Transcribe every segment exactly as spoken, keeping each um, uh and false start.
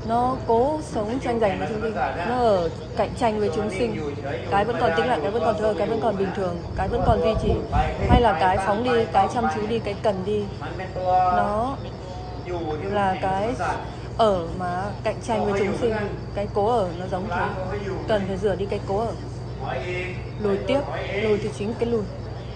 nó cố sống tranh giành với chúng sinh, nó ở cạnh tranh với chúng sinh. Cái vẫn còn tĩnh lặng, cái vẫn còn thơ, cái vẫn còn bình thường, cái vẫn còn duy trì. Hay là cái phóng đi, cái chăm chú đi, cái cần đi. Nó là cái ở mà cạnh tranh với chúng sinh. Cái cố ở nó giống thế, cần phải rửa đi cái cố ở. Lùi tiếp, lùi thì chính cái lùi.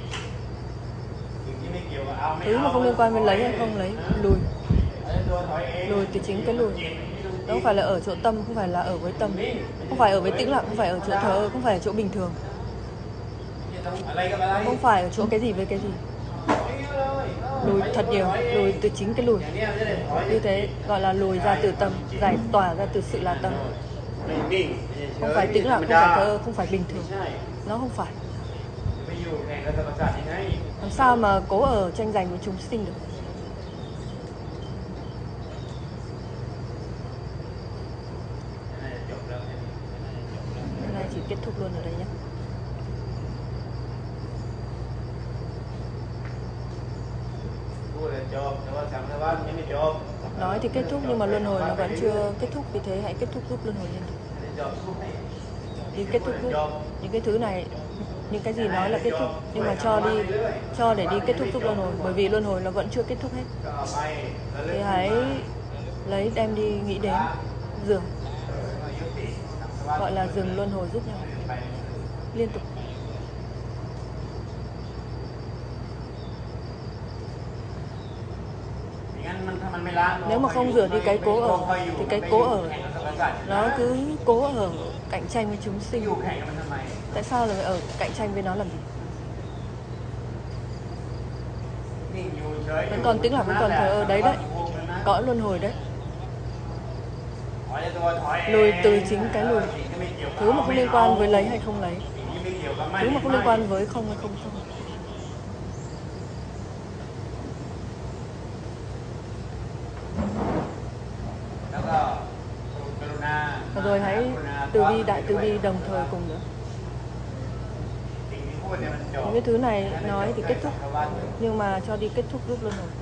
Thứ mà không liên quan với lấy hay không lấy, lùi. Lùi thì chính cái lùi. Nó không phải là ở chỗ tâm, không phải là ở với tâm, không phải ở với tĩnh lặng, không phải ở chỗ thờ, không phải ở chỗ bình thường, không phải ở chỗ cái gì với cái gì. Lùi thật nhiều, lùi từ chính cái lùi. Như thế gọi là lùi ra từ tâm, giải tỏa ra từ sự là tâm. Không phải tĩnh lặng, không phải thờ, không phải bình thường. Nó không phải. Làm sao mà cố ở tranh giành với chúng sinh được? Hôm nay chỉ kết thúc luôn ở đây nhé. Nói thì kết thúc nhưng mà luân hồi nó vẫn chưa kết thúc, vì thế hãy kết thúc giúp luân hồi liên tục. Đi kết thúc giúp những cái thứ này, những cái gì nói là kết thúc, nhưng mà cho đi, cho để đi kết thúc giúp luân hồi, bởi vì luân hồi nó vẫn chưa kết thúc hết. Thì hãy lấy đem đi nghĩ đến dừng, gọi là dừng luân hồi giúp nhau liên tục. Nếu mà không rửa đi cái cố ở thì cái cố ở nó cứ cố ở cạnh tranh với chúng sinh. Tại sao lại ở cạnh tranh với nó làm gì? Vẫn còn tĩnh lặng, vẫn còn thờ ơ đấy đấy, cõi luân hồi đấy. Lùi từ chính cái lùi. Thứ mà không liên quan với lấy hay không lấy, thứ mà không liên quan với không hay không không. Và rồi hãy từ bi, đại từ bi đồng thời cùng nữa. Những cái thứ này nói thì kết thúc, nhưng mà cho đi kết thúc giúp luân hồi.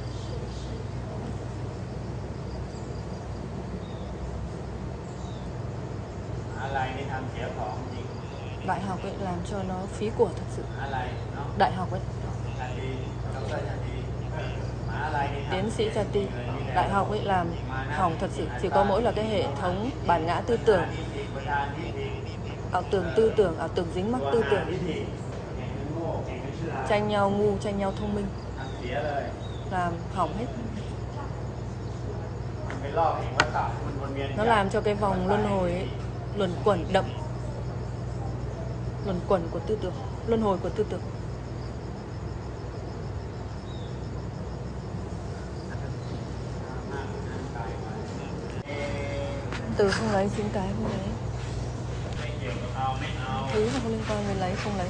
Đại học ấy làm cho nó phí của thật sự. Đại học ấy, tiến sĩ Cha Ti, đại học ấy làm hỏng thật sự. Chỉ có mỗi là cái hệ thống bản ngã tư tưởng, ảo tưởng tư tưởng, ảo tưởng dính mắc tư tưởng, tranh nhau ngu, tranh nhau thông minh, làm hỏng hết. Nó làm cho cái vòng luân hồi ấy, luẩn quẩn đậm, luẩn quẩn của tư tưởng, luân hồi của tư tưởng. Từ không lấy chính cái không lấy, thứ mà không liên quan với lấy không lấy.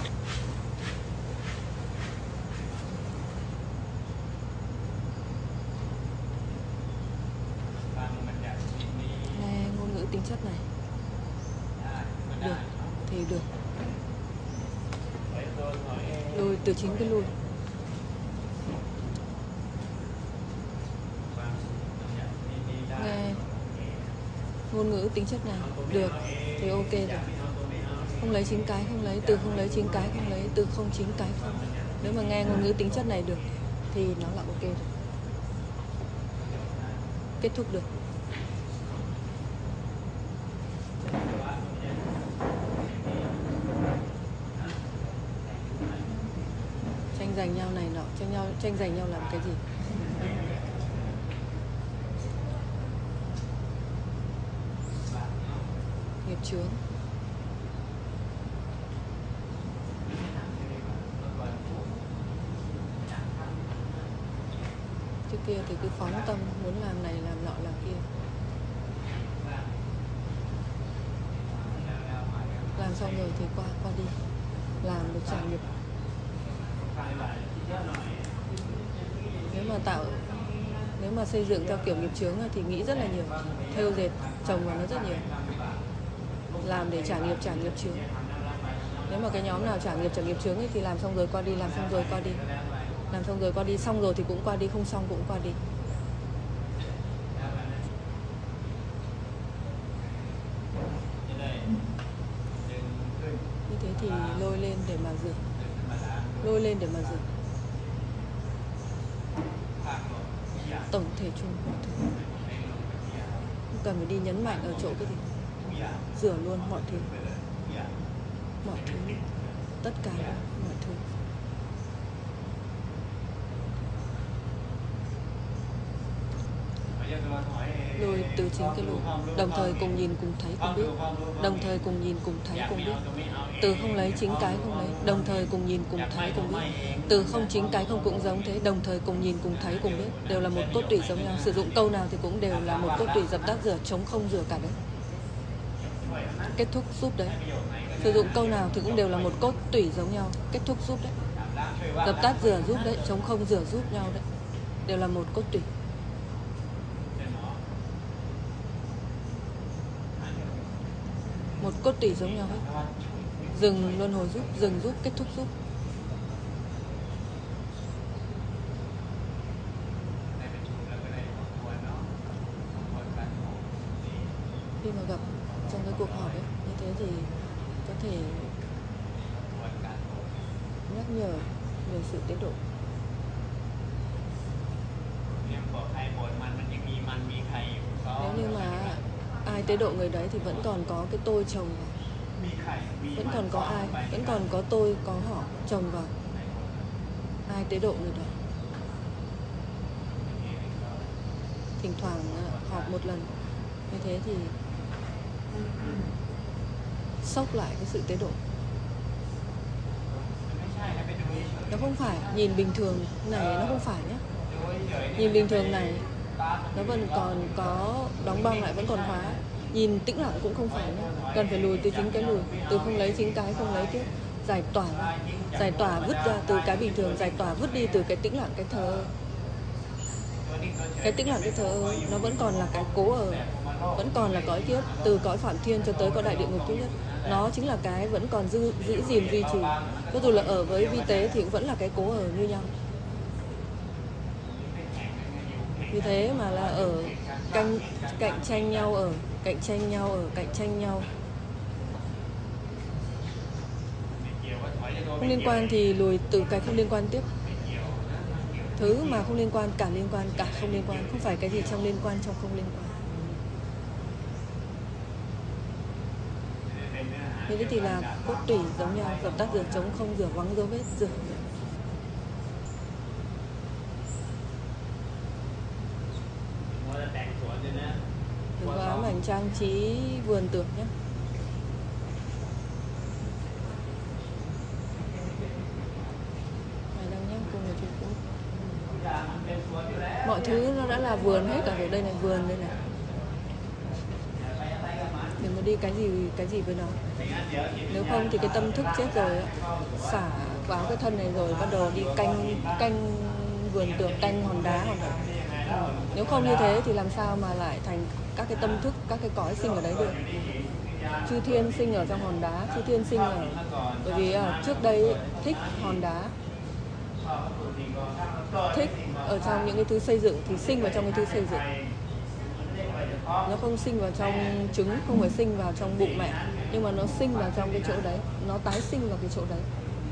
Nghe ngôn ngữ tính chất này được thì được. Lùi từ chính cái lùi. Nghe ngôn ngữ tính chất này được thì ok rồi. Không lấy chính cái không lấy, từ không lấy chính cái không lấy, từ không chính cái không. Nếu mà nghe ngôn ngữ tính chất này được thì nó là ok rồi. Kết thúc được. Tranh giành nhau này nọ, tranh nhau tranh giành nhau làm cái gì? Nghiệp chướng. Trước kia thì cứ phóng tâm, muốn làm này làm nọ làm kia, làm xong rồi thì qua qua đi, làm được trải nghiệm. Nếu mà tạo nếu mà xây dựng theo kiểu nghiệp chướng thì nghĩ rất là nhiều, thêu dệt trồng vào nó rất nhiều, làm để trả nghiệp trả nghiệp chướng. Nếu mà cái nhóm nào trả nghiệp trả nghiệp chướng ấy, thì làm xong rồi qua đi, làm xong rồi qua đi, làm xong rồi qua đi, xong rồi thì cũng qua đi, không xong cũng qua đi. để mà rửa, lôi lên để mà rửa. Tổng thể chung mọi thứ, không cần phải đi nhấn mạnh ở chỗ cái gì, rửa luôn mọi thứ, mọi thứ, tất cả mọi thứ. Lùi từ chính cái lùi, đồng thời cùng nhìn cùng thấy cùng biết, đồng thời cùng nhìn cùng thấy cùng biết. Từ không lấy chính cái không lấy, đồng thời cùng nhìn cùng thấy cùng biết. Từ không chính cái không cũng giống thế, đồng thời cùng nhìn cùng thấy cùng biết. Đều là một cốt tủy giống nhau. Sử dụng câu nào thì cũng đều là một cốt tủy, dập tắt rửa, chống không rửa cả đấy. Kết thúc giúp đấy. Sử dụng câu nào thì cũng đều là một cốt tủy giống nhau. Kết thúc giúp đấy. Dập tắt rửa giúp đấy, chống không rửa giúp nhau đấy. Đều là một cốt tủy. Một cốt tủy giống nhau hết. Dừng luân hồi giúp, dừng giúp, kết thúc giúp. Khi mà gặp trong cái cuộc họp ấy, như thế thì có thể nhắc nhở về sự tiến độ. Nếu như mà ai tế độ người đấy thì vẫn còn có cái tôi chồng vào, vẫn còn có ai, vẫn còn có tôi, có họ chồng vào. Ai tế độ người đó. Thỉnh thoảng họp một lần như thế thì sốc lại cái sự tế độ. Nó không phải nhìn bình thường này, nó không phải nhé. Nhìn bình thường này nó vẫn còn có đóng băng lại, vẫn còn hóa. Nhìn tĩnh lặng cũng không phải nhé. Cần phải lùi từ chính cái lùi, từ không lấy chính cái không lấy tiếp, giải tỏa ra. Giải tỏa vứt ra từ cái bình thường, giải tỏa vứt đi từ cái tĩnh lặng, cái thờ. Cái tĩnh lặng, cái thờ nó vẫn còn là cái cố ở, vẫn còn là cõi kiếp, từ cõi phạm thiên cho tới cõi đại địa ngục thứ nhất. Nó chính là cái vẫn còn giữ, giữ gìn duy trì. Cho dù là ở với vi tế thì cũng vẫn là cái cố ở như nhau. Vì thế mà là ở cạnh, cạnh tranh nhau ở, cạnh tranh nhau ở, cạnh tranh nhau. Không liên quan thì lùi từ cái không liên quan tiếp. Thứ mà không liên quan, cả liên quan, cả không liên quan. Không phải cái gì trong liên quan, trong không liên quan. Như thế thì là cốt tủy giống nhau, dập tắt rửa, chống không rửa, vắng dấu vết, rửa. Đừng có ám ảnh trang trí vườn tược nhé. Này đang nhé, cùng người Trung Quốc. Mọi thứ nó đã là vườn hết cả rồi, đây này, vườn đây này. Đừng có đi cái gì cái gì với nó. Nếu không thì cái tâm thức chết rồi á, xả vào cái thân này rồi bắt đầu đi canh canh vườn tược, canh hòn đá hòn đá. Ừ. Nếu không như thế thì làm sao mà lại thành các cái tâm thức, các cái cõi sinh ở đấy được. Chư thiên sinh ở trong hòn đá, chư thiên sinh ở, bởi vì à, trước đây thích hòn đá, thích ở trong những cái thứ xây dựng thì sinh vào trong cái thứ xây dựng. Nó không sinh vào trong trứng, không phải sinh vào trong bụng mẹ, nhưng mà nó sinh vào trong cái chỗ đấy, nó tái sinh vào cái chỗ đấy.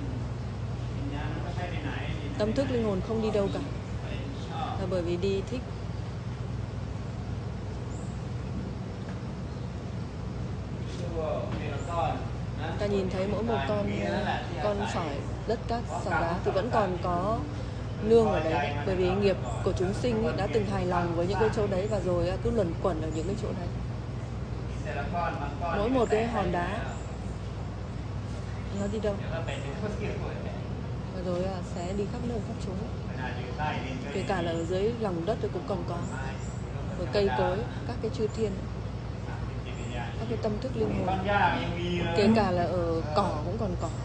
Tâm thức linh hồn không đi đâu cả, là bởi vì đi thích. Ta nhìn thấy mỗi một con con sỏi đất cát sỏi đá thì vẫn còn có nương ở đấy, bởi vì nghiệp của chúng sinh ấy đã từng hài lòng với những cái chỗ đấy và rồi cứ luẩn quẩn ở những cái chỗ đấy. Mỗi một cái hòn đá nó đi đâu và rồi sẽ đi khắp nơi khắp chốn, kể cả là ở dưới lòng đất thì cũng còn có, ở cây cối, các cái chư thiên, các cái tâm thức linh hồn, kể cả là ở cỏ cũng còn cỏ.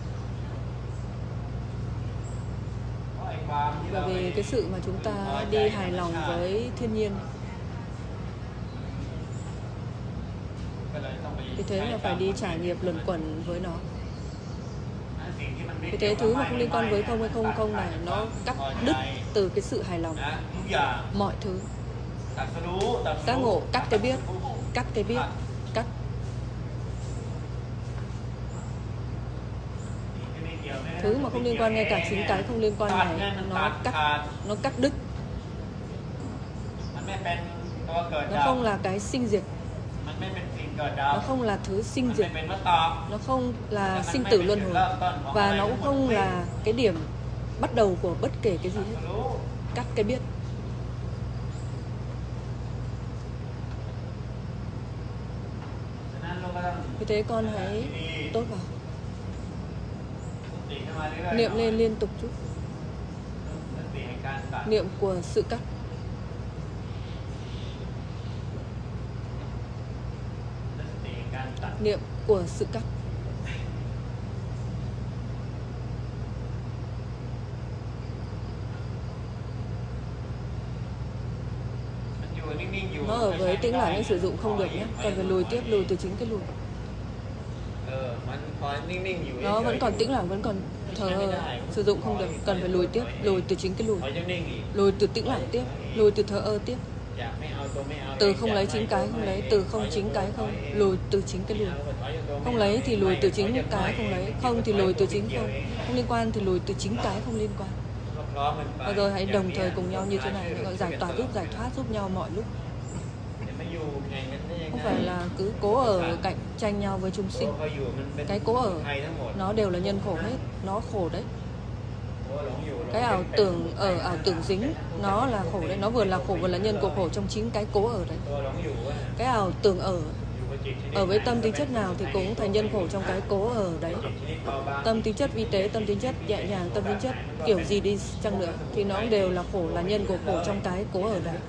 Bởi vì cái sự mà chúng ta đi hài lòng với thiên nhiên, vì thế mà phải đi trải nghiệm luẩn quẩn với nó. Vì thế thứ mà không liên quan với không hay không không này, nó cắt đứt từ cái sự hài lòng. Mọi thứ giác ngộ, cắt cái biết, cắt cái biết, cắt. Thứ mà không liên quan ngay cả chính cái không liên quan này nó cắt nó cắt đứt. Nó không là cái sinh diệt. Nó không là thứ sinh diệt. Nó không là sinh tử luân hồi. Và nó cũng không là cái điểm bắt đầu của bất kể cái gì hết. Cắt cái biết. Vì thế con hãy tốt vào. Niệm lên liên tục chút. Niệm của sự cắt. Niệm của sự cắt. Nó ở với tĩnh lặng nên sử dụng không được nhé. Còn phải lùi tiếp, lùi từ chính cái lùi. Nó vẫn còn tĩnh lặng, vẫn còn thờ ơ, sử dụng không được. Cần phải lùi tiếp, lùi từ chính cái lùi. Lùi từ tĩnh lặng tiếp, lùi từ thờ ơ tiếp. Từ không lấy chính cái không lấy, từ không chính cái không, lùi từ chính cái lùi. Không lấy thì lùi từ chính cái không lấy, không thì lùi từ chính không. Không liên quan thì lùi từ chính cái không liên quan. Và rồi hãy đồng thời cùng nhau như thế này, gọi giải tỏa giúp giải thoát giúp nhau mọi lúc. Không phải là cứ cố ở cạnh tranh nhau với chúng sinh. Cái cố ở nó đều là nhân khổ hết, nó khổ đấy. Cái ảo tưởng ở ảo tưởng dính nó là khổ đấy, nó vừa là khổ vừa là nhân của khổ trong chính cái cố ở đấy. Cái ảo tưởng ở ở với tâm tính chất nào thì cũng thành nhân khổ trong cái cố ở đấy. Tâm tính chất vi tế, tâm tính chất nhẹ nhàng, tâm tính chất kiểu gì đi chăng nữa thì nó đều là khổ, là nhân của khổ trong cái cố ở đấy.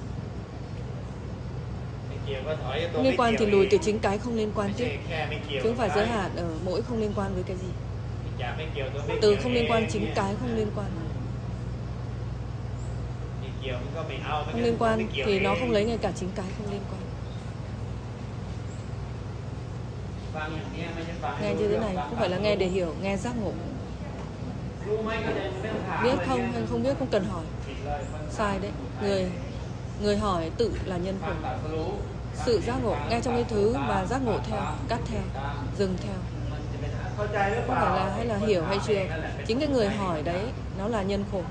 Không liên quan thì lùi từ chính cái không liên quan tiếp. Chứ không phải giới hạn ở mỗi không liên quan với cái gì. Từ không liên quan chính cái không liên quan. Không liên quan thì nó không lấy ngay cả chính cái không liên quan. Nghe như thế này không phải là nghe để hiểu, nghe giác ngộ. Biết không hay không biết không cần hỏi. Sai đấy. Người người hỏi tự là nhân khổ. Sự giác ngộ, nghe trong cái thứ và giác ngộ theo, cắt theo, dừng theo. Không phải là hay là hiểu hay chưa. Chính cái người hỏi đấy nó là nhân khổ.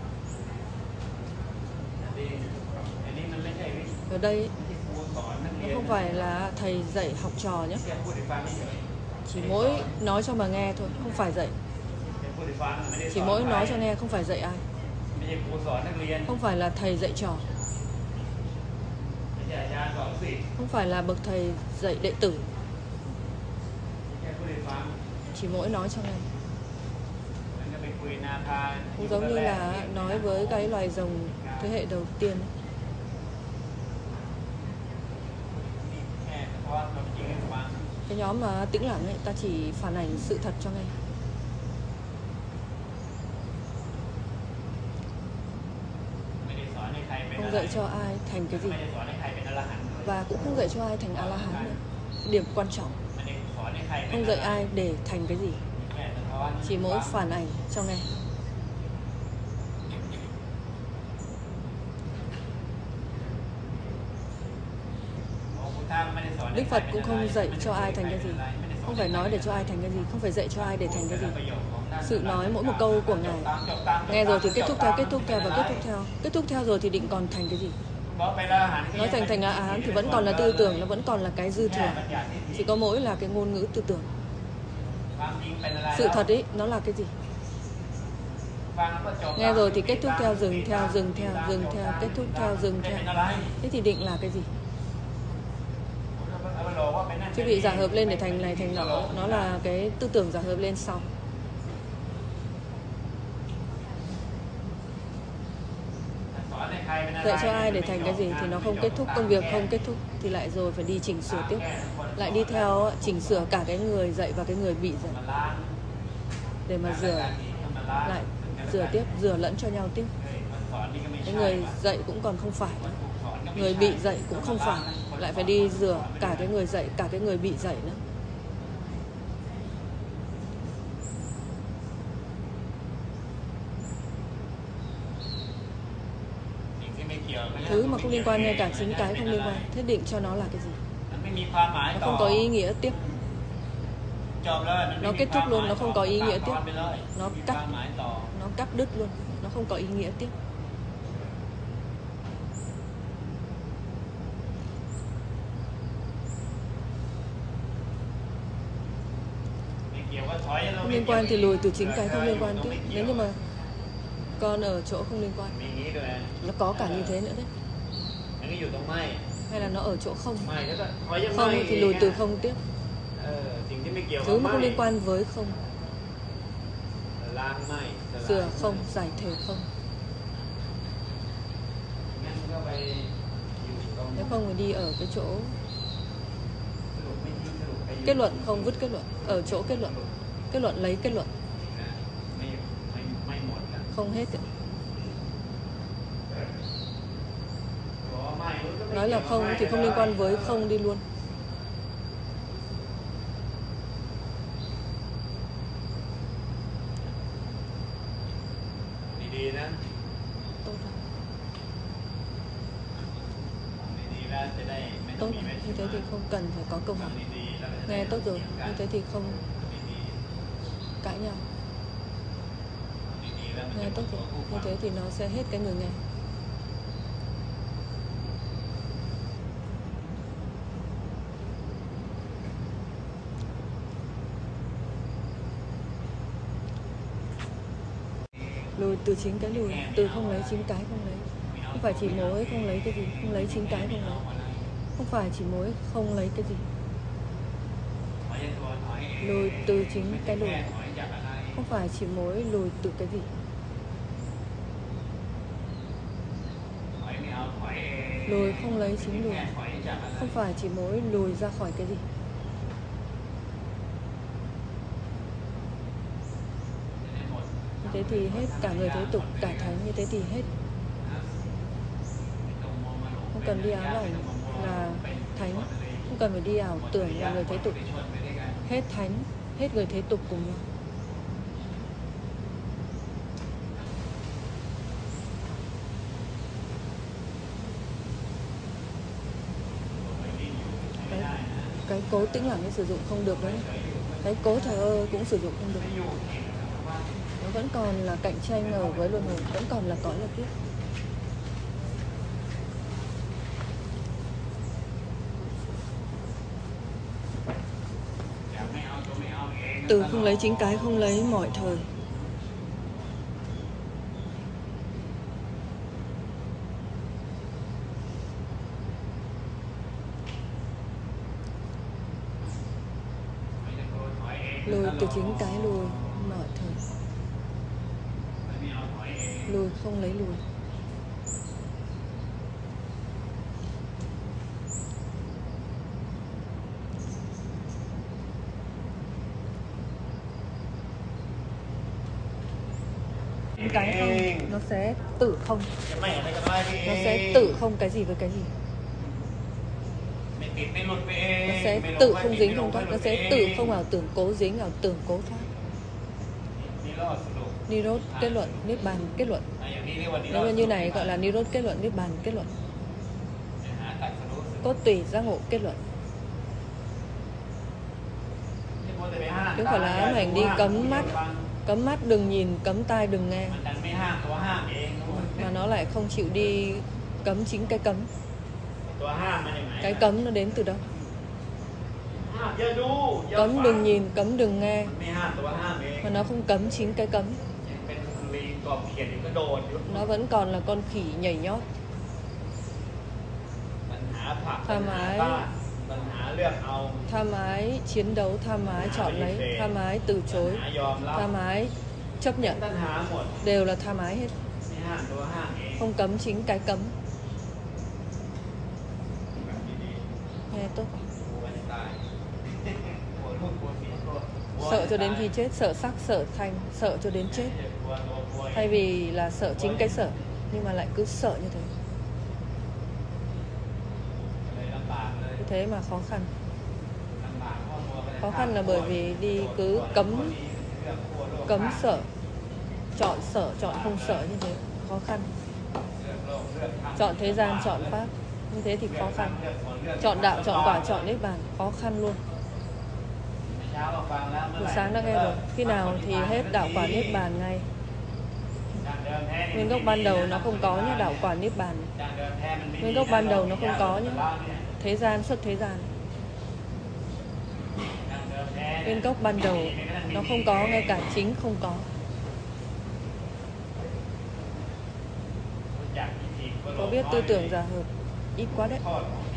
Ở đây nó không phải là thầy dạy học trò nhé. Chỉ mỗi nói cho mà nghe thôi, không phải dạy. Chỉ mỗi nói cho nghe, không phải dạy ai. Không phải là thầy dạy trò. Không phải là bậc thầy dạy đệ tử. Chỉ mỗi nói cho nghe. Cũng giống như là nói với cái loài rồng thế hệ đầu tiên. Cái nhóm mà tĩnh lặng ấy, ta chỉ phản ảnh sự thật cho nghe. Không dạy cho ai thành cái gì. Và cũng không dạy cho ai thành A-la-hán nữa. Điểm quan trọng. Không dạy ai để thành cái gì. Chỉ mỗi phản ảnh cho nghe. Đức Phật cũng không dạy cho ai thành cái gì. Không phải nói để cho ai thành cái gì. Không phải dạy cho ai để thành cái gì. Sự nói mỗi một câu của Ngài. Nghe rồi thì kết thúc theo, kết thúc theo và kết thúc theo. Kết thúc theo rồi thì định còn thành cái gì. Nói thành thành A-la-hán thì vẫn còn là tư tưởng, nó vẫn còn là cái dư thừa. Chỉ có mỗi là cái ngôn ngữ tư tưởng. Sự thật ấy, nó là cái gì? Nghe rồi thì kết thúc theo, dừng theo, dừng theo, dừng theo, kết thúc theo, dừng theo. Thế thì định là cái gì? Chứ bị giả hợp lên để thành này thành nọ, nó là cái tư tưởng giả hợp lên sau. Dạy cho ai để thành cái gì thì nó không kết thúc, công việc không kết thúc thì lại rồi phải đi chỉnh sửa tiếp. Lại đi theo chỉnh sửa cả cái người dạy và cái người bị dạy. Để mà rửa lại, rửa tiếp, rửa lẫn cho nhau tiếp. Cái người dạy cũng còn không phải, người bị dạy cũng không phải, lại phải đi rửa cả cái người dạy, cả cái người bị dạy nữa. Thứ mà không liên quan ngay cả chính cái không liên quan. Thế định cho nó là cái gì? Nó không có ý nghĩa tiếp. Nó kết thúc luôn, nó không có ý nghĩa tiếp. Nó cắt, nó cắt đứt luôn, nó không có ý nghĩa tiếp. Không liên quan thì lùi từ chính cái không liên quan tiếp. Nếu như mà con ở chỗ không liên quan, nó có cả như thế nữa đấy. Hay là nó ở chỗ không. Không thì lùi từ không tiếp. Thứ mà không liên quan với không. Sửa không, giải thể không. Nếu không thì đi ở cái chỗ kết luận không, vứt kết luận. Ở chỗ kết luận. Kết luận lấy kết luận. Không hết nữa. Nói là không thì không liên quan với không đi luôn. Tốt rồi. Tốt rồi. Như thế thì không cần phải có câu hỏi. Nghe tốt rồi. Như thế thì không cãi nhau. Nghe tốt rồi. Như thế thì nó sẽ hết cái người nghe. Lùi từ chính cái lùi, từ không lấy chính cái không lấy. Không phải chỉ mỗi không lấy cái gì, không lấy chính cái không lấy. Không phải chỉ mỗi không lấy cái gì. Lùi từ chính cái lùi. Không phải chỉ mỗi lùi từ cái gì. Lùi không lấy chính lùi. Không phải chỉ mỗi lùi ra khỏi cái gì. Như thế thì hết cả người thế tục, cả thánh. Như thế thì hết. Không cần đi ám ảnh là thánh. Không cần phải đi ảo tưởng là người thế tục. Hết thánh, hết người thế tục cùng nhau. Cái, cái cố tĩnh lặng ấy sử dụng không được đấy. Cái cố thờ ơ cũng sử dụng không được. Nó vẫn còn là cạnh tranh ở với luân hồi, vẫn còn là cõi là kiếp. Từ không lấy chính cái, không lấy mọi thời. Lùi từ chính cái lùi mọi thời. Lùi không lấy lùi. Cái không, nó sẽ tự không. Nó sẽ tự không cái gì với cái gì. Nó sẽ tự không dính không thoát. Nó sẽ tự không ảo tưởng cố dính, ảo tưởng cố thoát. Nirod kết luận, niết bàn kết luận. Nếu như như này gọi là Nirod kết luận, niết bàn kết luận. Cốt tùy giác ngộ kết luận. Chứ phải là ám ảnh đi cấm mắt. Cấm mắt đừng nhìn, cấm tai đừng nghe. Mà nó lại không chịu đi cấm chính cái cấm. Cái cấm nó đến từ đâu? Cấm đừng nhìn, cấm đừng nghe. Mà nó không cấm chính cái cấm. Nó vẫn còn là con khỉ nhảy nhót. Tham ái, tham ái chiến đấu, tham ái chọn lấy, tham ái từ chối, tham ái chấp nhận. Đều là tham ái hết. Không cấm chính cái cấm. Nghe tốt. Sợ cho đến khi chết, sợ sắc, sợ thanh, sợ cho đến chết. Thay vì là sợ chính cái sợ, nhưng mà lại cứ sợ như thế. Như thế mà khó khăn. Khó khăn là bởi vì đi cứ cấm Cấm sợ, chọn sợ, chọn không sợ như thế. Khó khăn. Chọn thế gian, chọn pháp. Như thế thì khó khăn. Chọn đạo, chọn quả, chọn niết bàn. Khó khăn luôn. Buổi sáng đã nghe rồi. Khi nào thì hết đạo quả niết bàn ngay. Nguyên gốc ban đầu nó không có nhé, đạo quả niết bàn. Nguyên gốc ban đầu nó không có nhé. Thế gian xuất thế gian. Nguyên gốc ban đầu nó không có, ngay cả chính không có. Có biết tư tưởng giả hợp ít quá đấy.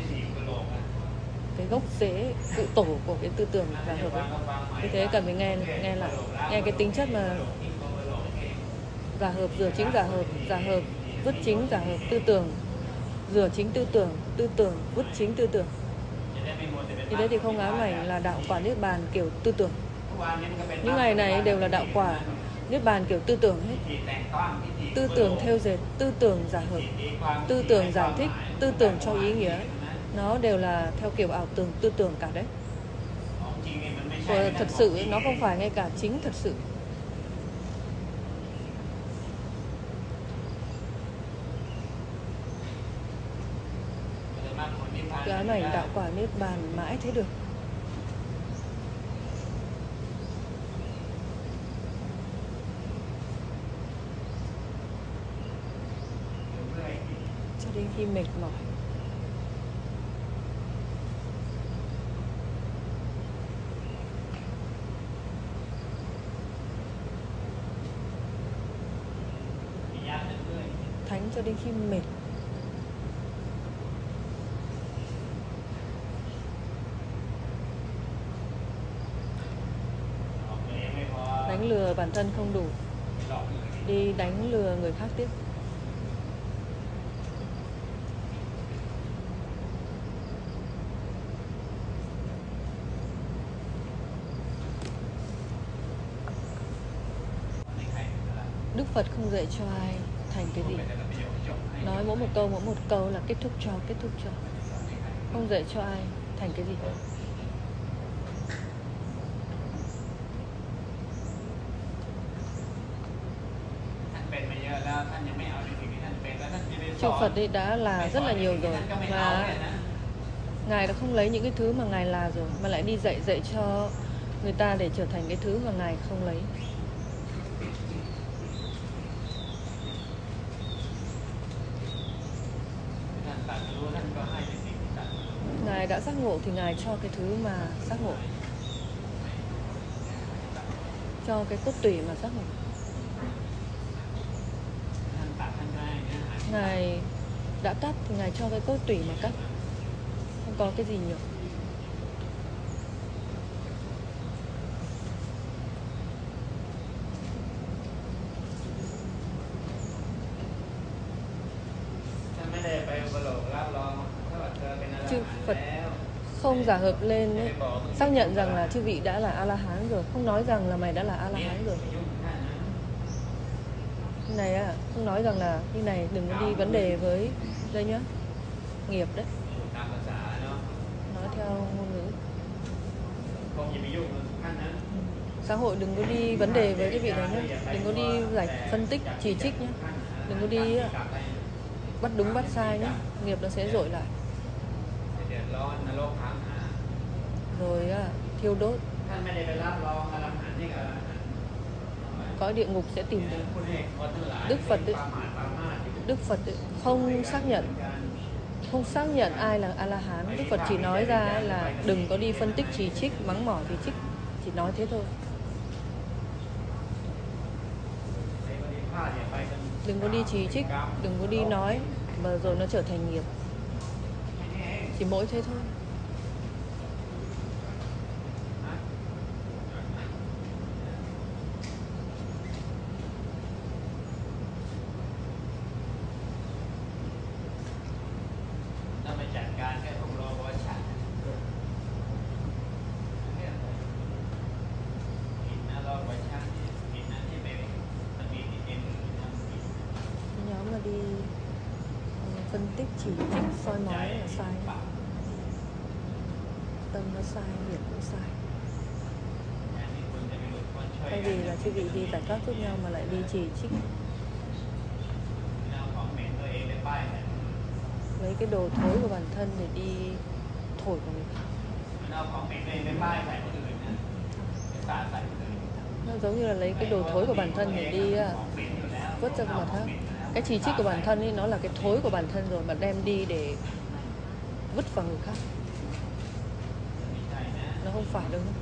Cái gốc rễ cụ tổ của cái tư tưởng giả hợp ấy. Vì thế cần phải nghe nghe lại, nghe cái tính chất mà giả hợp, rửa chính giả hợp, giả hợp vứt chính giả hợp, tư tưởng rửa chính tư tưởng, tư tưởng vứt chính tư tưởng. Như thế thì không ám ảnh là đạo quả niết bàn kiểu tư tưởng. Những ngày này đều là đạo quả niết bàn kiểu tư tưởng hết. Tư tưởng theo dệt, tư tưởng giả hợp, tư tưởng giải thích, tư tưởng cho ý nghĩa. Nó đều là theo kiểu ảo tưởng, tư tưởng cả đấy. Của thật sự nó không phải ngay cả chính thật sự. Cái ám ảnh đạo quả niết bàn mãi thế được. Cho đến khi mệt mỏi. Thánh cho đến khi mệt. Đánh lừa bản thân không đủ, đi đánh lừa người khác tiếp. Đức Phật không dạy cho ai thành cái gì. Nói mỗi một câu, mỗi một câu là kết thúc cho, kết thúc cho. Không dạy cho ai thành cái gì. Chư Phật ấy đã là rất là nhiều rồi, mà Ngài đã không lấy những cái thứ mà Ngài là rồi, mà lại đi dạy dạy cho người ta để trở thành cái thứ mà Ngài không lấy. Ngài đã giác ngộ thì Ngài cho cái thứ mà giác ngộ, cho cái cốt tủy mà giác ngộ. Ngài đã cắt thì Ngài cho cái cốt tủy mà cắt, không có cái gì nhiều. Chư Phật không giả hợp lên ấy, xác nhận rằng là chư vị đã là A-la-hán rồi, không nói rằng là mày đã là A-la-hán rồi. Như này á, không nói rằng là như này, đừng có đi vấn đề với đây nhá, nghiệp đấy. Nói theo ngôn ngữ. Xã hội đừng có đi vấn đề với cái vị đấy nhá, đừng có đi giải phân tích, chỉ trích nhá, đừng có đi bắt đúng bắt sai nhá, nghiệp nó sẽ dội lại. Rồi á, thiêu đốt. Cõi địa ngục sẽ tìm đến. Đức Phật ấy, Đức Phật ấy, không xác nhận không xác nhận ai là A-la-hán. Đức Phật chỉ nói ra là đừng có đi phân tích, chỉ trích, mắng mỏ, chỉ trích, chỉ nói thế thôi. Đừng có đi chỉ trích, đừng có đi nói mà rồi nó trở thành nghiệp. Chỉ mỗi thế thôi. Nhóm mà đi phân tích, chỉ trích, soi mói là sai. Tâm nó sai, nghiệp cũng sai. Thay vì là chư vị đi giải thoát giúp nhau mà lại đi chỉ trích, lấy cái đồ thối của bản thân để đi thổi vào người khác. Nó giống như là lấy cái đồ thối của bản thân để đi uh, vứt ra mặt khác. Cái chỉ trích của bản thân ấy nó là cái thối của bản thân rồi mà đem đi để vứt vào người khác. Nó không phải đâu.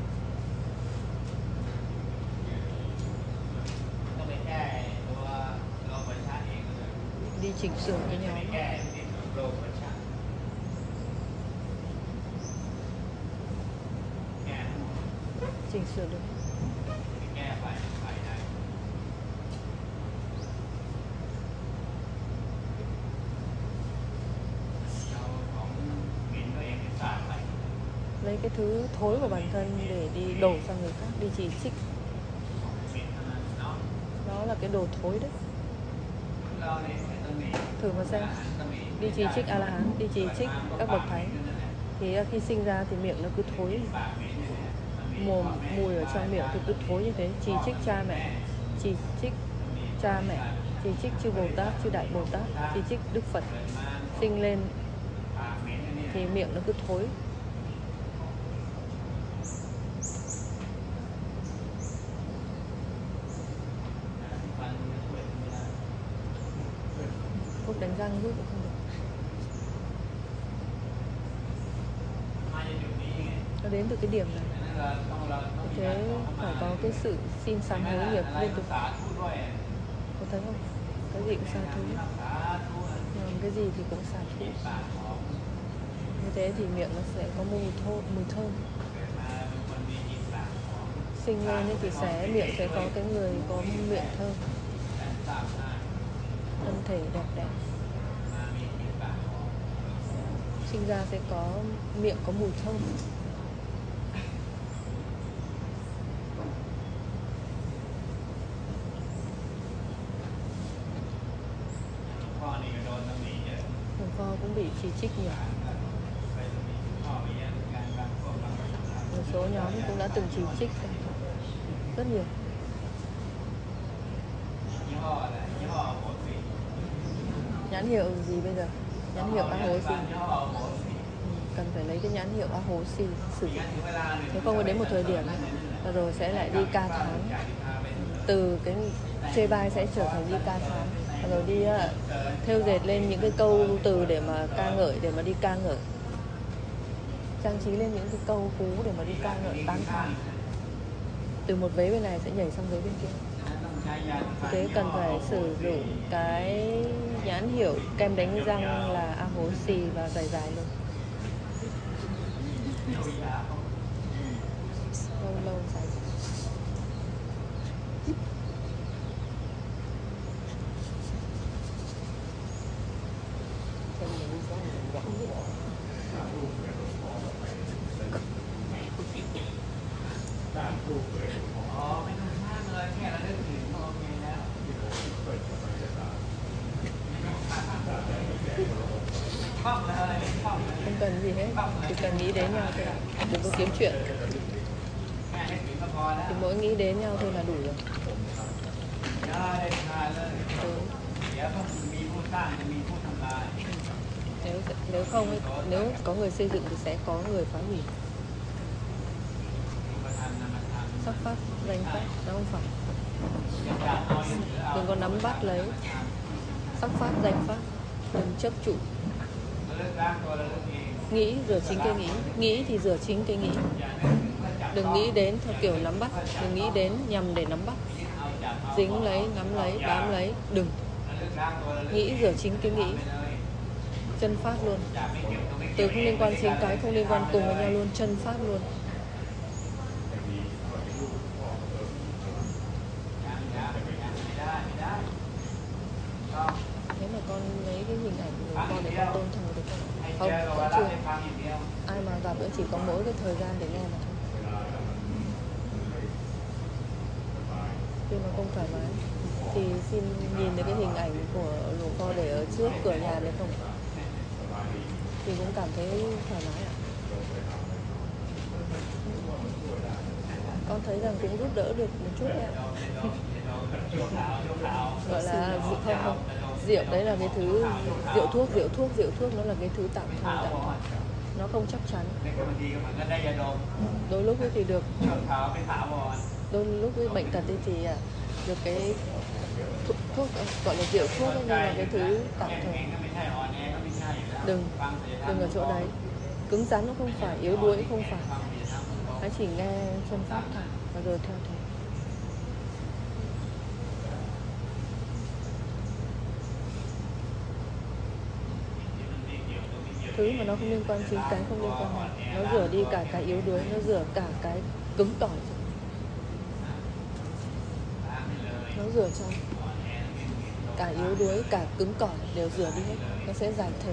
Đi chỉnh sửa cái nhóm. Chỉnh sửa được. Lấy cái thứ thối của bản thân để đi đổ sang người khác, đi chỉ trích. Đó là cái đồ thối đấy. Thử mà xem. Đi chỉ trích A-la-hán, đi chỉ trích các bậc thánh, thì khi sinh ra thì miệng nó cứ thối, mồm mùi ở trong miệng thì cứ thối như thế. Chỉ trích cha mẹ, chỉ trích cha mẹ, chỉ trích chư Bồ Tát, chư Đại Bồ Tát, chỉ trích Đức Phật, sinh lên thì miệng nó cứ thối. Phúc đánh răng rút cũng không được. Nó đến từ cái điểm này. Thế phải có cái sự xin sám hối nghiệp liên tục. Có thấy không? Cái gì cũng xả thú. Làm cái gì thì cũng xả thú. Như thế thì miệng nó sẽ có mùi thô, mùi thơm. Sinh lên thì sẽ miệng sẽ có cái người có miệng thơm. Thân thể đẹp đẹp. Sinh ra sẽ có miệng có mùi thơm. Hồng Kho cũng bị chỉ trích nhiều. Một số nhóm cũng đã từng chỉ trích rất nhiều. Nhãn hiệu gì bây giờ? Nhãn hiệu A Hố Xì. Cần phải lấy cái nhãn hiệu A Hố Xì sử dụng. Nếu không đến một thời điểm và rồi sẽ lại đi ca thán. Từ cái chê bai sẽ trở thành đi ca thán. Rồi đi uh, thêu dệt lên những cái câu từ để mà ca ngợi, để mà đi ca ngợi. Trang trí lên những cái câu cú để mà đi ca ngợi, tán thán. Từ một vế bên này sẽ nhảy sang vế bên kia. Thế cần phải sử dụng cái nhãn hiệu kem đánh răng là A Hố Xì và dài dài luôn. Lâu lâu dài dài. Không cần gì hết, chỉ cần nghĩ đến nhau thôi, đừng có kiếm chuyện. Thì mỗi nghĩ đến nhau thôi là đủ rồi. Ừ. Nếu nếu không, nếu có người xây dựng thì sẽ có người phá hủy. Sắc pháp, danh pháp, nó không phải. Đừng có nắm bắt lấy sắc pháp, danh pháp, đừng chấp trụ. Nghĩ rửa chính cái nghĩ, nghĩ thì rửa chính cái nghĩ. Đừng nghĩ đến theo kiểu nắm bắt, đừng nghĩ đến nhằm để nắm bắt, dính lấy, nắm lấy, bám lấy, đừng. Nghĩ rửa chính cái nghĩ, chân pháp luôn. Từ không liên quan chính cái không liên quan cùng với nhau luôn, chân pháp luôn. Nếu mà con lấy cái hình ảnh của con để con tôn thờ được không? Không, vẫn chưa. Ai mà gặp nữa chỉ có mỗi cái thời gian để nghe mà thôi. Khi mà không thoải mái thì xin nhìn thấy cái hình ảnh của Lục Kho để ở trước cửa nhà đấy không? Thì cũng cảm thấy thoải mái ạ. Con thấy rằng cũng giúp đỡ được một chút đấy ạ. Gọi là rượu không không? Rượu đấy là cái thứ, rượu thuốc, rượu thuốc, rượu thuốc nó là cái thứ tạm thời, tạm thời. nó không chắc chắn. บางทีก็เหมือนกันได้ยาดม Đôi lúc ấy thì được ช่วงเท้าไม่ถาวร đôi lúc với bệnh tật ấy thì à, được cái thuốc, thuốc gọi là rượu thuốc ấy, nhưng mà cái thứ tạm แข็ง thời แข็งก็ไม่ใช่อ่อนแอก็ไม่ใช่อยู่แล้ว đừng ฟังเสียง đừng ở chỗ đấy, cứng rắn nó không phải, yếu đuối cũng không phải, ฟังเสียงทางหู hãy chỉ nghe chân pháp thẳng và rồi theo thế. Thứ mà nó không liên quan chính cái không liên quan này, nó rửa đi cả cái yếu đuối, nó rửa cả cái cứng cỏi, nó rửa cho cả yếu đuối cả cứng cỏi đều rửa đi hết, nó sẽ giải thể.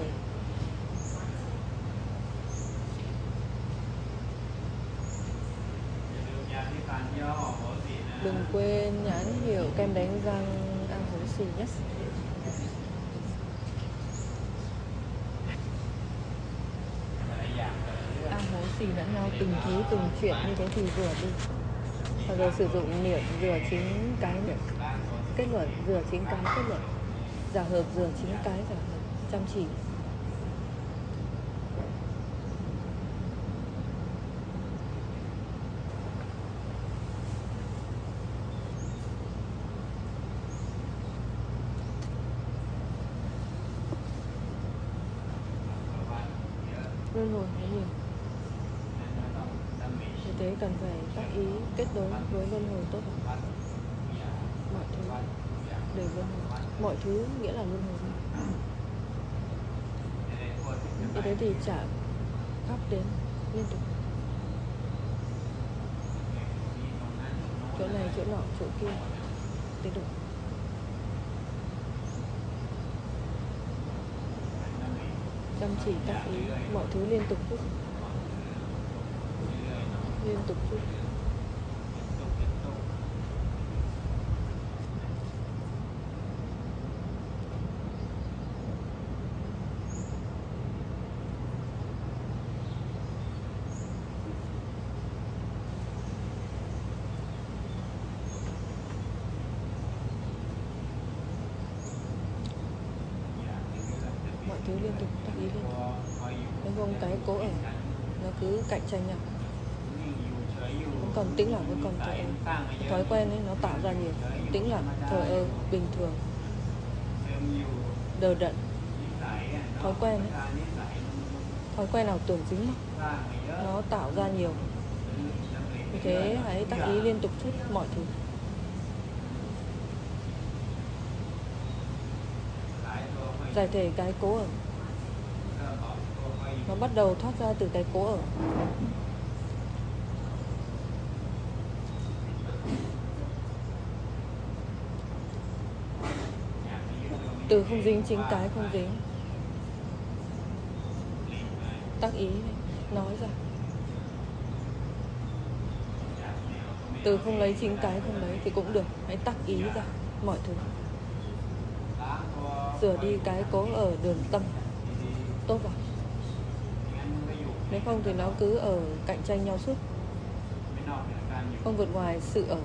Đừng quên nhãn hiệu kem đánh răng A Hố Xì nhé. A Hố Xì lẫn nhau từng ký từng chuyện như thế thì rửa đi. Và rồi sử dụng niệm rửa chính cái niệm kết luận, rửa chính cái kết luận, giả hợp rửa chính cái giả hợp, chăm chỉ. Luân hồi nó nhiều, vì thế cần phải tác ý kết nối với luân hồi tốt hơn. Mọi thứ đều luân hồi, mọi thứ nghĩa là luân hồi. Như thế thì chả khắp đến liên tục, chỗ này chỗ nọ chỗ kia tiến độ. Chăm chỉ tác ý, mọi thứ liên tục chút, liên tục chút. Mọi thứ liên tục, tác ý liên tục. Nếu không cái cố ở, nó cứ cạnh tranh nhau. Không còn tĩnh lặng với còn thờ ơ. Thói quen ấy nó tạo ra nhiều. Tĩnh lặng, thờ ơ, bình thường, đờ đẫn. Thói quen ấy, thói quen nào tưởng dính mắc, nó tạo ra nhiều. Vì thế hãy tác ý liên tục chút mọi thứ. Giải thể cái cố ở, nó bắt đầu thoát ra từ cái cố ở. Từ không dính chính cái không dính, tác ý nói ra. Từ không lấy chính cái không lấy thì cũng được, hãy tác ý ra mọi thứ. Rửa đi cái cố ở đường tâm tốt vào. Nếu không thì nó cứ ở cạnh tranh nhau suốt, không vượt ngoài sự ở.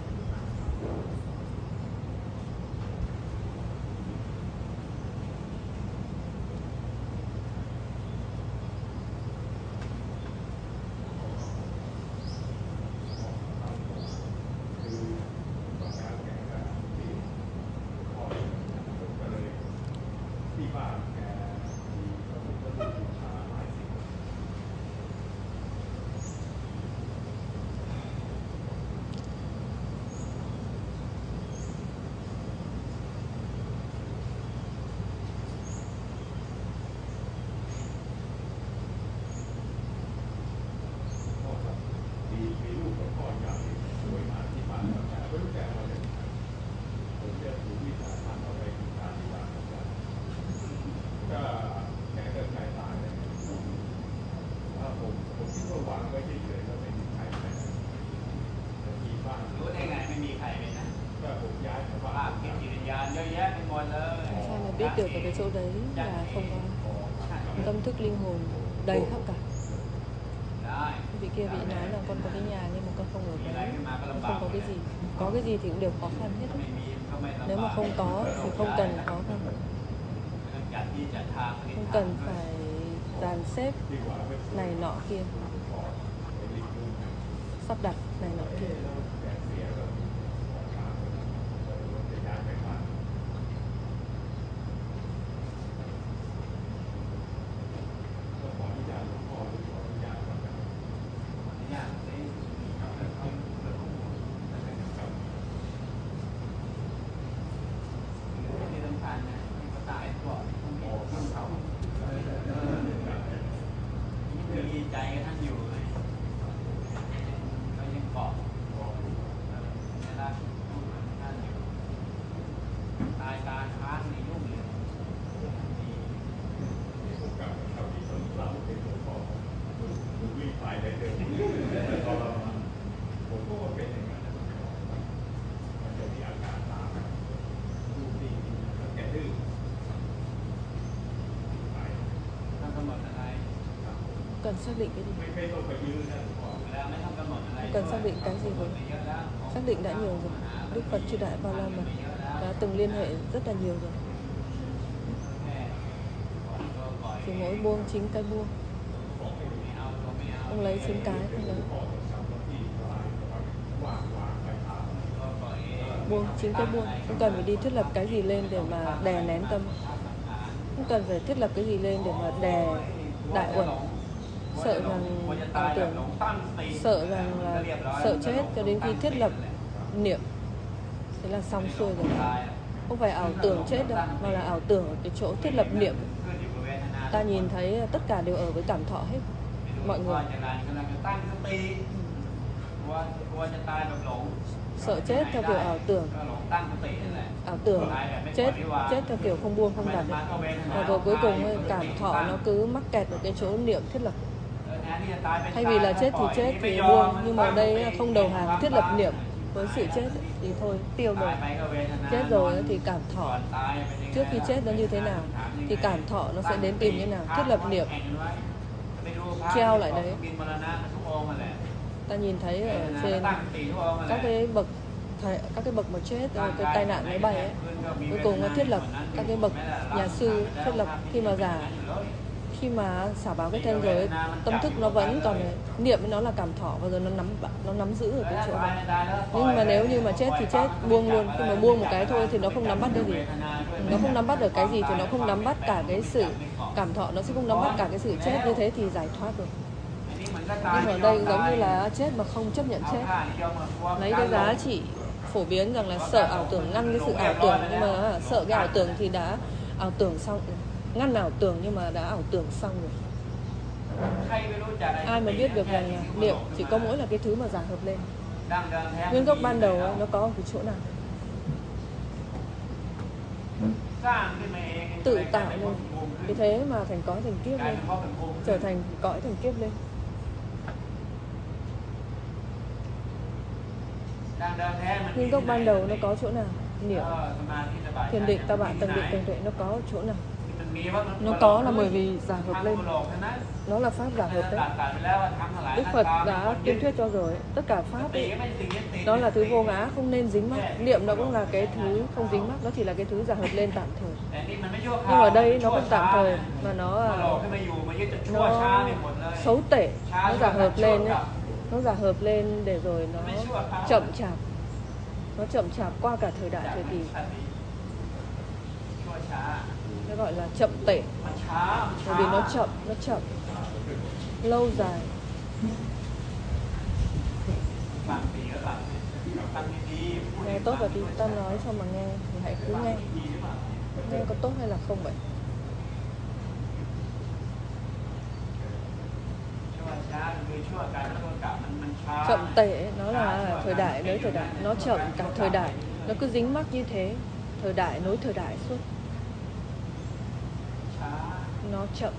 Làm sao mà biết được ở cái chỗ đấy là không có tâm thức linh hồn đầy khắp cả. Vị kia vị nói là con có cái nhà nhưng mà con không ở đấy, không có cái gì. Có cái gì thì cũng đều khó khăn hết. Nếu mà không có thì không cần khó khăn, không cần phải dàn xếp này nọ kia, sắp đặt này nọ kia. ใจท่านอยู่เลยก็ยังเกาะเวลาท่านอยู่ตายการค้างในยุ่งเลยวิ่งไปได้เดินตอนเราผมก็เป็นอย่างนั้นมันจะมีอาการตามดูดีแก่ดื้อท่านกำหนดอะไร cần xác định cái gì, cần xác định cái gì rồi, xác định đã nhiều rồi. Đức Phật Chư Đại Ba La Mật đã từng liên hệ rất là nhiều rồi. Thì mỗi buông chính cái buông, không lấy chính cái, không lấy. Buông chính cái buông, không cần phải đi thiết lập cái gì lên để mà đè nén tâm, không cần phải thiết lập cái gì lên để mà đè đại uẩn. Sợ rằng ảo tưởng, sợ rằng là sợ chết cho đến khi thiết lập niệm, thế là xong xuôi rồi. Không phải ảo tưởng chết đâu, mà là ảo tưởng ở cái chỗ thiết lập niệm. Ta nhìn thấy tất cả đều ở với cảm thọ hết, mọi người. Sợ chết theo kiểu ảo tưởng, ảo tưởng chết chết theo kiểu không buông không đặt, và rồi cuối cùng cảm thọ nó cứ mắc kẹt ở cái chỗ niệm thiết lập. Thay vì là chết thì chết thì buông, nhưng mà ở đây không đầu hàng thiết lập niệm với sự chết thì thôi tiêu rồi. Chết rồi thì cảm thọ trước khi chết nó như thế nào thì cảm thọ nó sẽ đến tìm như thế nào, thiết lập niệm treo lại đấy. Ta nhìn thấy ở trên các cái bậc các cái bậc mà chết cái tai nạn máy bay ấy, cuối cùng nó thiết lập các cái bậc nhà sư thiết lập khi mà giả khi mà xả báo cái thân rồi ấy, tâm thức nó vẫn còn niệm với nó là cảm thọ, và rồi nó nắm nó nắm giữ ở cái chỗ đó. Nhưng mà nếu như mà chết thì chết buông luôn, khi mà buông một cái thôi thì nó không nắm bắt được gì, nó không nắm bắt được cái gì thì nó không nắm bắt cả cái sự cảm thọ, nó sẽ không nắm bắt cả cái sự chết. Như thế thì giải thoát được. Nhưng ở đây giống như là chết mà không chấp nhận chết, lấy cái giá trị phổ biến rằng là sợ ảo tưởng, ngăn cái sự ảo tưởng, nhưng mà sợ cái ảo tưởng thì đã ảo tưởng xong, ngăn ảo tưởng nhưng mà đã ảo tưởng xong rồi. Ai mà biết được rằng niệm chỉ có mỗi là cái thứ mà giả hợp lên. Nguyên gốc ban đầu nó có ở cái chỗ nào? Tự tạo lên, vì thế mà thành cõi thành kiếp lên, trở thành cõi thành kiếp lên. Nguyên gốc ban đầu nó có chỗ nào? Niệm, thiền định, ta bạn, tầng định, tầng tuệ nó có chỗ nào? Nó có là bởi vì giả hợp lên, nó là pháp giả hợp đấy. Đức Phật đã tuyên thuyết cho rồi, tất cả pháp ấy, đó là thứ vô ngã, không nên dính mắc. Niệm nó cũng là cái thứ không dính mắc, nó chỉ là cái thứ giả hợp lên tạm thời. Nhưng ở đây nó không tạm thời mà nó nó xấu tệ, nó giả hợp lên ấy. Nó giả hợp lên để rồi nó chậm chạp, nó chậm chạp qua cả thời đại thời kỳ. Nó gọi là chậm tệ, bởi vì nó chậm, nó chậm lâu dài. Nghe tốt và đi, ta nói cho mà nghe thì hãy cứ nghe. Nghe có tốt hay là không vậy? Chậm tệ nó là thời đại nối thời đại, nó chậm cả thời đại, nó cứ dính mắc như thế, thời đại nối thời đại suốt. Nó chậm.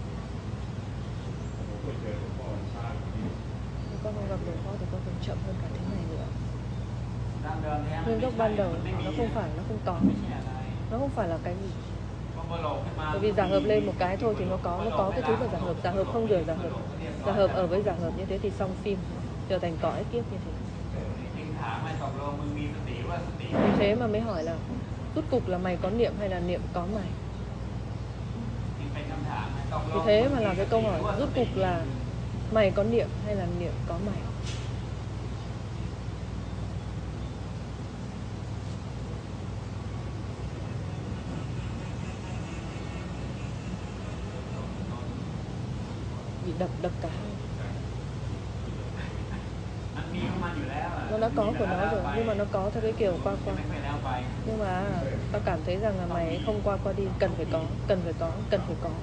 Nếu con không gặp được con thì con còn chậm hơn cả thế này nữa. Nguyên gốc ban đầu nó không phải, nó không có, nó không phải là cái gì. Bởi vì giả hợp lên một cái thôi thì nó có, nó có cái thứ mà giả hợp, giả hợp không rời giả hợp, giả hợp ở với giả hợp như thế thì xong phim, trở thành cõi kiếp như thế. Vì thế mà mới hỏi là rốt cục là mày có niệm hay là niệm có mày? Vì thế mà là cái câu hỏi rốt cục là mày có niệm hay là niệm có mày. Bị đập đập cả hai. Nó đã có của nó rồi, nhưng mà nó có theo cái kiểu qua qua. Nhưng mà tao cảm thấy rằng là mày không qua qua đi, cần phải có, cần phải có, cần phải có.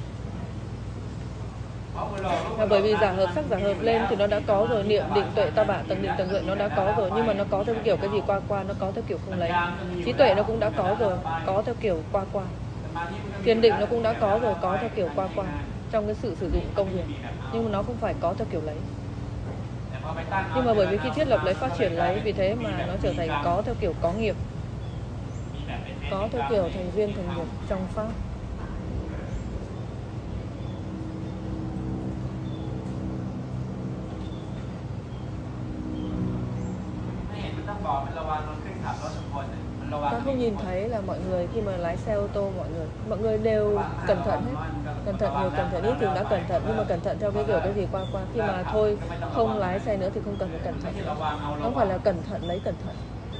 Là bởi vì giả hợp sắc giả hợp lên thì nó đã có rồi, niệm định tuệ ta bả tầng định tầng tuệ nó đã có rồi, nhưng mà nó có theo cái kiểu cái gì qua qua, nó có theo kiểu không lấy. Trí tuệ nó cũng đã có rồi, có theo kiểu qua qua. Thiền định nó cũng đã có rồi, có theo kiểu qua qua trong cái sự sử dụng công việc, nhưng mà nó không phải có theo kiểu lấy. Nhưng mà bởi vì khi thiết lập lấy phát triển lấy, vì thế mà nó trở thành có theo kiểu có nghiệp, có theo kiểu thành viên thành nghiệp trong pháp. Ta không nhìn thấy là mọi người khi mà lái xe ô tô, mọi người mọi người đều cẩn thận hết, cẩn thận nhiều cẩn thận ít thì đã cẩn thận, nhưng mà cẩn thận theo cái kiểu cái gì qua qua. Khi mà thôi không lái xe nữa thì không cần phải cẩn thận nữa. Không phải là cẩn thận lấy cẩn thận.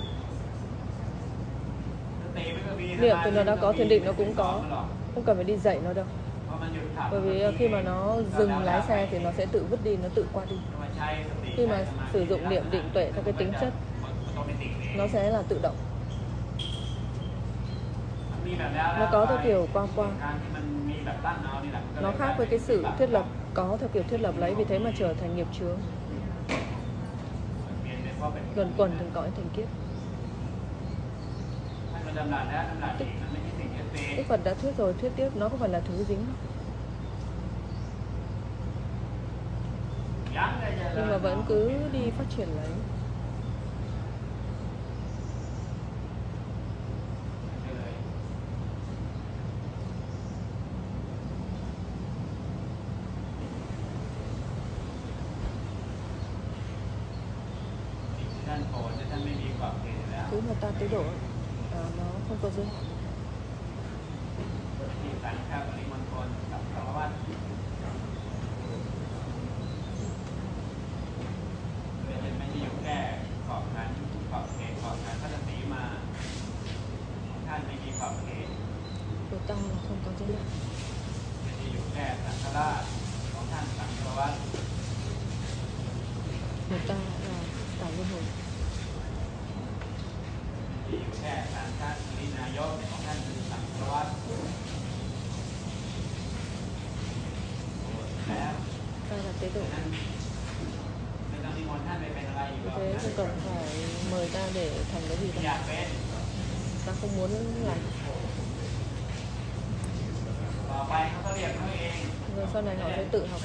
Niệm thì nó đã có, thiền định nó cũng có, không cần phải đi dạy nó đâu. Bởi vì khi mà nó dừng lái xe thì nó sẽ tự vứt đi, nó tự qua đi. Khi mà sử dụng niệm định tuệ theo cái tính chất, nó sẽ là tự động. Nó có theo kiểu qua qua. Nó khác với cái sự thiết lập có theo kiểu thiết lập lấy, vì thế mà trở thành nghiệp chướng, luẩn quẩn thành cõi thành kiếp. Đức Phật đã thuyết rồi, thuyết tiếp, nó không phải là thứ dính. Nhưng mà vẫn cứ đi phát triển lấy. Thứ mà ta tế độ à, nó không có giới hạn. Của ta là không có giới hạn. Của ta là cả luân hồi. Ta là tế độ. Vì thế không cần phải mời ta để thành cái gì đâu. Ta không muốn làm. Rồi sau này họ sẽ tự học.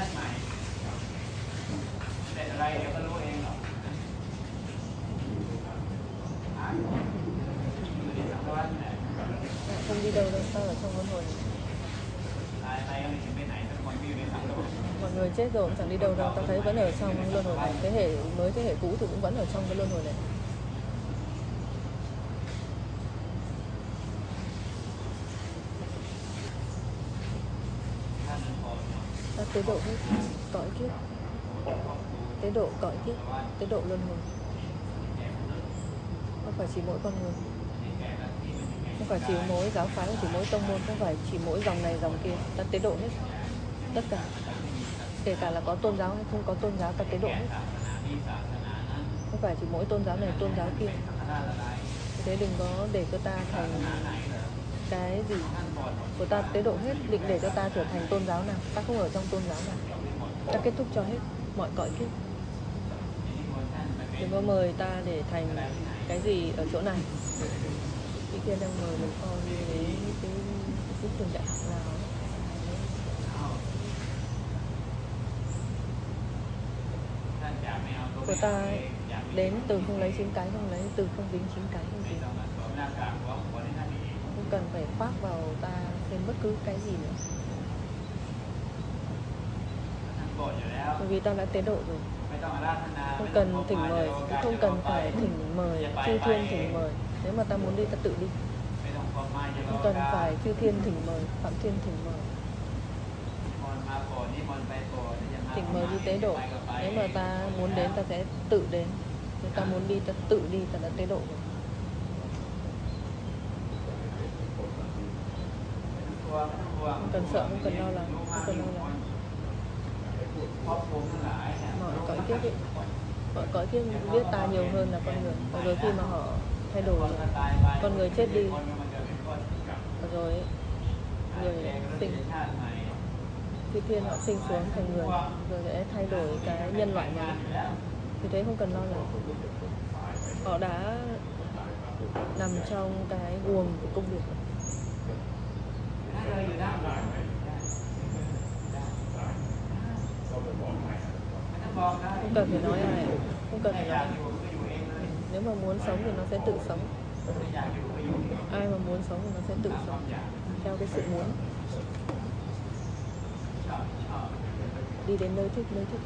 Không đi đâu đâu, ta ở trong luân hồi. Mọi người chết rồi cũng chẳng đi đâu đâu, ta thấy vẫn ở trong luân hồi này. Thế hệ mới, thế hệ cũ thì cũng vẫn ở trong cái luân hồi này. Ta tế độ hết cõi kiếp, tế độ cõi kiếp, tế độ luân hồi. Không phải chỉ mỗi con người, không phải chỉ mỗi giáo phái, không chỉ mỗi tông môn, không phải chỉ mỗi dòng này dòng kia. Ta tế độ hết tất cả, kể cả là có tôn giáo hay không có tôn giáo, ta tế độ hết. Không phải chỉ mỗi tôn giáo này tôn giáo kia. Thế đừng có để cho ta thành cái gì của ta tế độ hết, định để cho ta trở thành tôn giáo nào. Ta không ở trong tôn giáo nào. Ta kết thúc cho hết mọi cõi kiếp. Đừng có mời ta để thành cái gì ở chỗ này. Khi kia đang mời mình coi như cái cái cái trường đại học nào. Của ta đến từ không lấy chín cái không lấy, từ không dính chín cái không dính. Không cần phải khoác vào ta thêm bất cứ cái gì nữa. Bởi vì ta đã tế độ rồi. Không cần thỉnh mời, không cần phải thỉnh mời, chư thiên thỉnh mời. Nếu mà ta muốn đi, ta tự đi. Không cần phải chư thiên thỉnh mời, phạm thiên thỉnh mời. thỉnh mời đi tế độ. Nếu mà ta muốn đến ta sẽ tự đến, nếu ta muốn đi ta tự đi, ta đã tế độ rồi. Không cần sợ, không cần lo lắng, không cần lo lắng. Mọi cõi kiếp ấy, mọi cõi kiếp biết ta nhiều hơn là con người. Và rồi khi mà họ thay đổi rồi, con người chết đi, và rồi người sinh, khi thiên họ sinh xuống thành người, rồi sẽ thay đổi cái nhân loại này. Vì thế không cần lo lắng. Họ đã nằm trong cái guồng của công việc. Không cần phải nói ai, không cần phải nói. Nếu mà muốn sống thì nó sẽ tự sống. Ai mà muốn sống thì nó sẽ tự sống theo cái sự muốn. Đi đến nơi thích, nơi thích.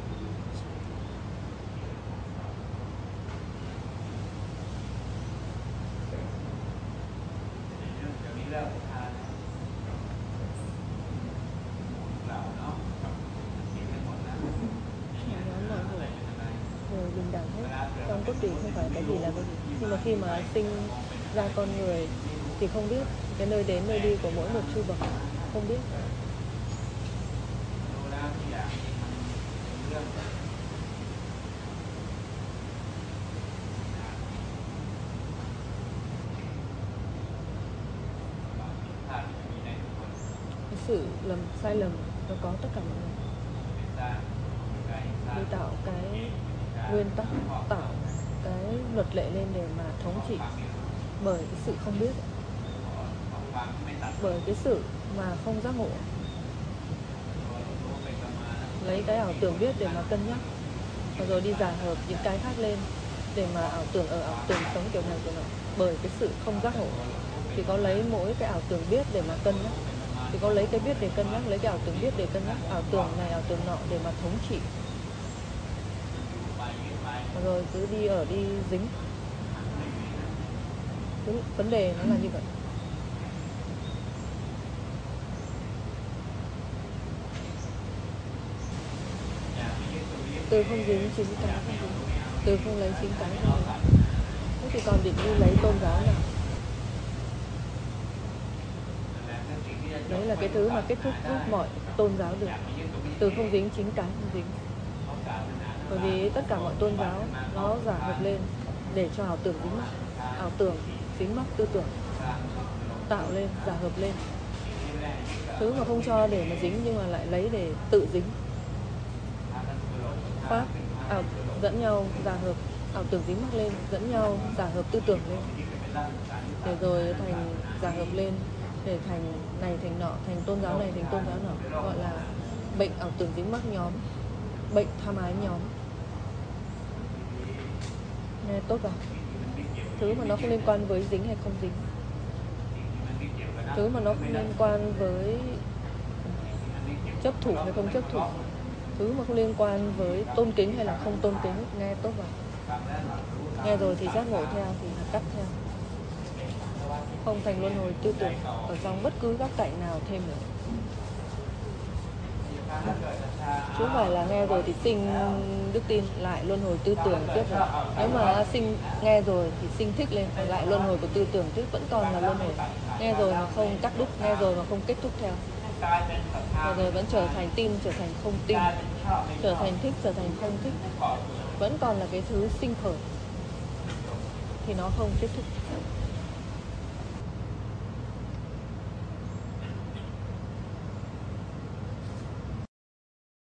Người bình đẳng hết, trong cốt tủy không phải cái gì là cái gì. Nhưng mà khi mà sinh ra con người thì không biết cái nơi đến nơi đi của mỗi một chư bậc, không biết. Cái sự lầm sai lầm nó có tất cả mọi người. Đi tạo cái nguyên tắc, tạo cái luật lệ lên để mà thống trị bởi cái sự không biết, bởi cái sự mà không giác ngộ. Lấy cái ảo tưởng biết để mà cân nhắc, và rồi đi giả hợp những cái khác lên để mà ảo tưởng ở ảo tưởng sống kiểu này kiểu nọ. Bởi cái sự không giác ngộ thì có lấy mỗi cái ảo tưởng biết để mà cân nhắc, thì có lấy cái biết để cân nhắc, lấy cái ảo tưởng biết để cân nhắc, ảo tưởng này ảo tưởng nọ để mà thống trị. Và rồi cứ đi ở đi dính. Cứ vấn đề nó là như vậy. Từ không dính chính cái không dính, từ không lấy chính cái không lấy. Thế thì còn định đi lấy tôn giáo nào? Đấy là cái thứ mà kết thúc giúp mọi tôn giáo được. Từ không dính chính cái không dính. Bởi vì tất cả mọi tôn giáo nó giả hợp lên để cho ảo tưởng dính mắc, ảo tưởng dính mắc tư tưởng tạo lên, giả hợp lên. Thứ mà không cho để mà dính nhưng mà lại lấy để tự dính. Pháp ảo dẫn nhau giả hợp, ảo tưởng dính mắc lên, dẫn nhau giả hợp tư tưởng lên, để rồi thành giả hợp lên để thành này thành nọ, thành tôn giáo này thành tôn giáo nọ, gọi là bệnh ảo tưởng dính mắc nhóm, bệnh tham ái nhóm. Nghe tốt vào. Thứ mà nó không liên quan với dính hay không dính, thứ mà nó không liên quan với chấp thủ hay không chấp thủ, thứ mà không liên quan với tôn kính hay là không tôn kính, nghe tốt vào. Nghe rồi thì giác ngộ theo, thì cắt theo. Không thành luân hồi tư tưởng ở trong bất cứ góc cạnh nào thêm nữa. Chứ không phải là nghe rồi thì sinh đức tin lại luân hồi tư tưởng tiếp rồi. Nếu mà sinh nghe rồi thì sinh thích lên lại luân hồi của tư tưởng tiếp, vẫn còn là luân hồi. Nghe rồi mà không cắt đứt, nghe rồi mà không kết thúc theo, và rồi vẫn trở thành tin, trở thành không tin, trở thành thích, trở thành không thích, vẫn còn là cái thứ sinh khởi, thì nó không kết thúc.